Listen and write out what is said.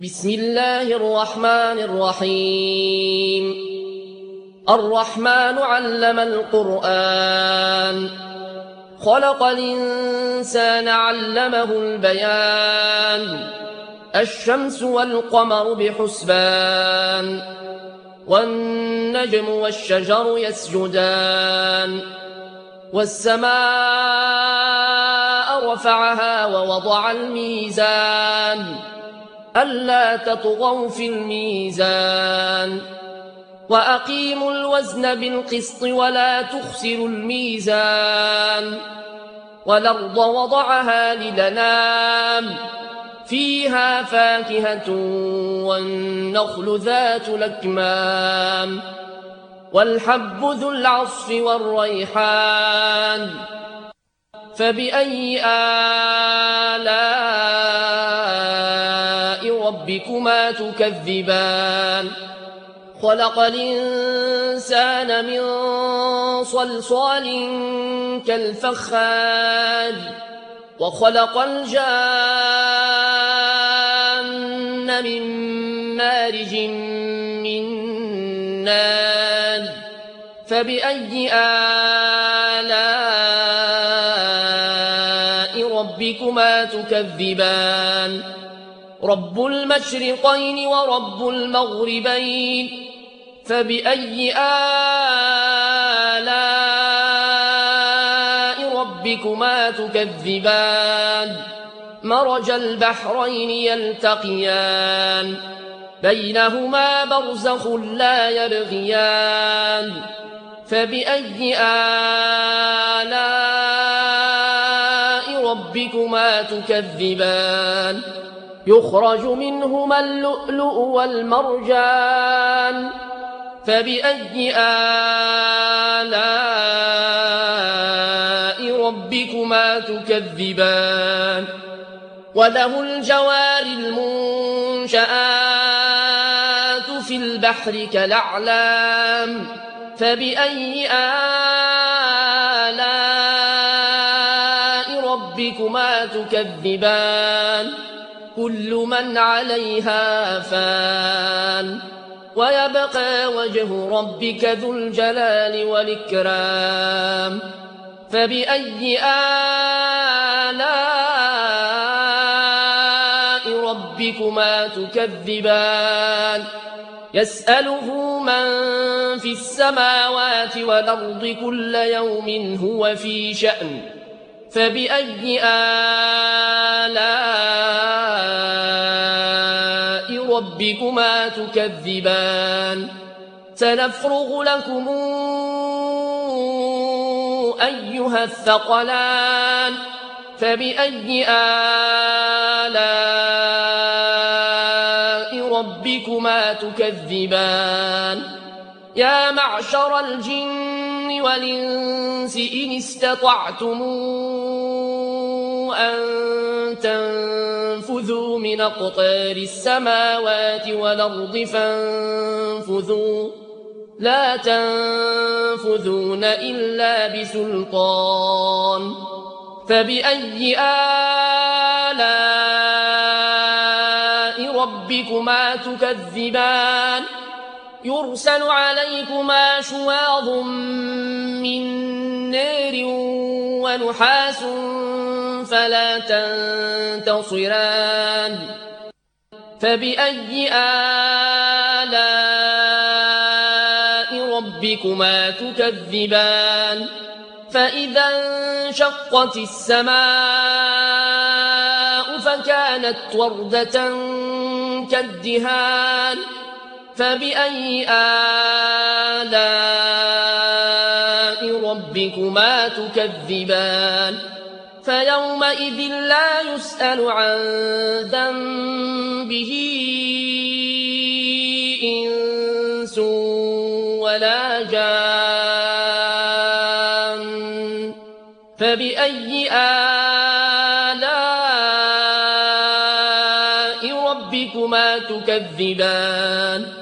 بسم الله الرحمن الرحيم الرحمن علم القرآن خلق الإنسان علمه البيان الشمس والقمر بحسبان والنجم والشجر يسجدان والسماء رفعها ووضع الميزان ألا تطغوا في الميزان وأقيموا الوزن بالقسط ولا تخسروا الميزان والأرض وضعها للأنام فيها فاكهة والنخل ذات الأكمام والحب ذو العصف والريحان فبأي آلاء ربكما تكذبان خلق الإنسان من صلصال كالفخار وخلق الجان من مارج من نار فبأي آلاء ربكما تكذبان رب المشرقين ورب المغربين فبأي آلاء ربكما تكذبان مرج البحرين يلتقيان بينهما برزخ لا يبغيان فبأي آلاء ربكما تكذبان يخرج منهما اللؤلؤ والمرجان فبأي آلاء ربكما تكذبان وله الجوار المنشآت في البحر كالأعلام فبأي آلاء ربكما تكذبان كل من عليها فان ويبقى وجه ربك ذو الجلال والإكرام فبأي آلاء ربكما تكذبان يسأله من في السماوات والأرض كل يوم هو في شأن فبأي آلاء ربكما تكذبان سنفرغ لكم أيها الثقلان فبأي آلاء ربكما تكذبان يا معشر الجن والإنس إن استطعتم أن تنفذوا من أقطار السماوات والأرض فانفذوا لا تنفذون إلا بسلطان فبأي آلاء ربكما تكذبان يرسل عليكما شواظ من نار ونحاس فلا تنتصران فبأي آلاء ربكما تكذبان فإذا انشقت السماء فكانت وردة كالدهان فبأي آلاء ربكما تكذبان فيومئذ لا يسأل عن ذنبه إنس ولا جان فبأي آلاء ربكما تكذبان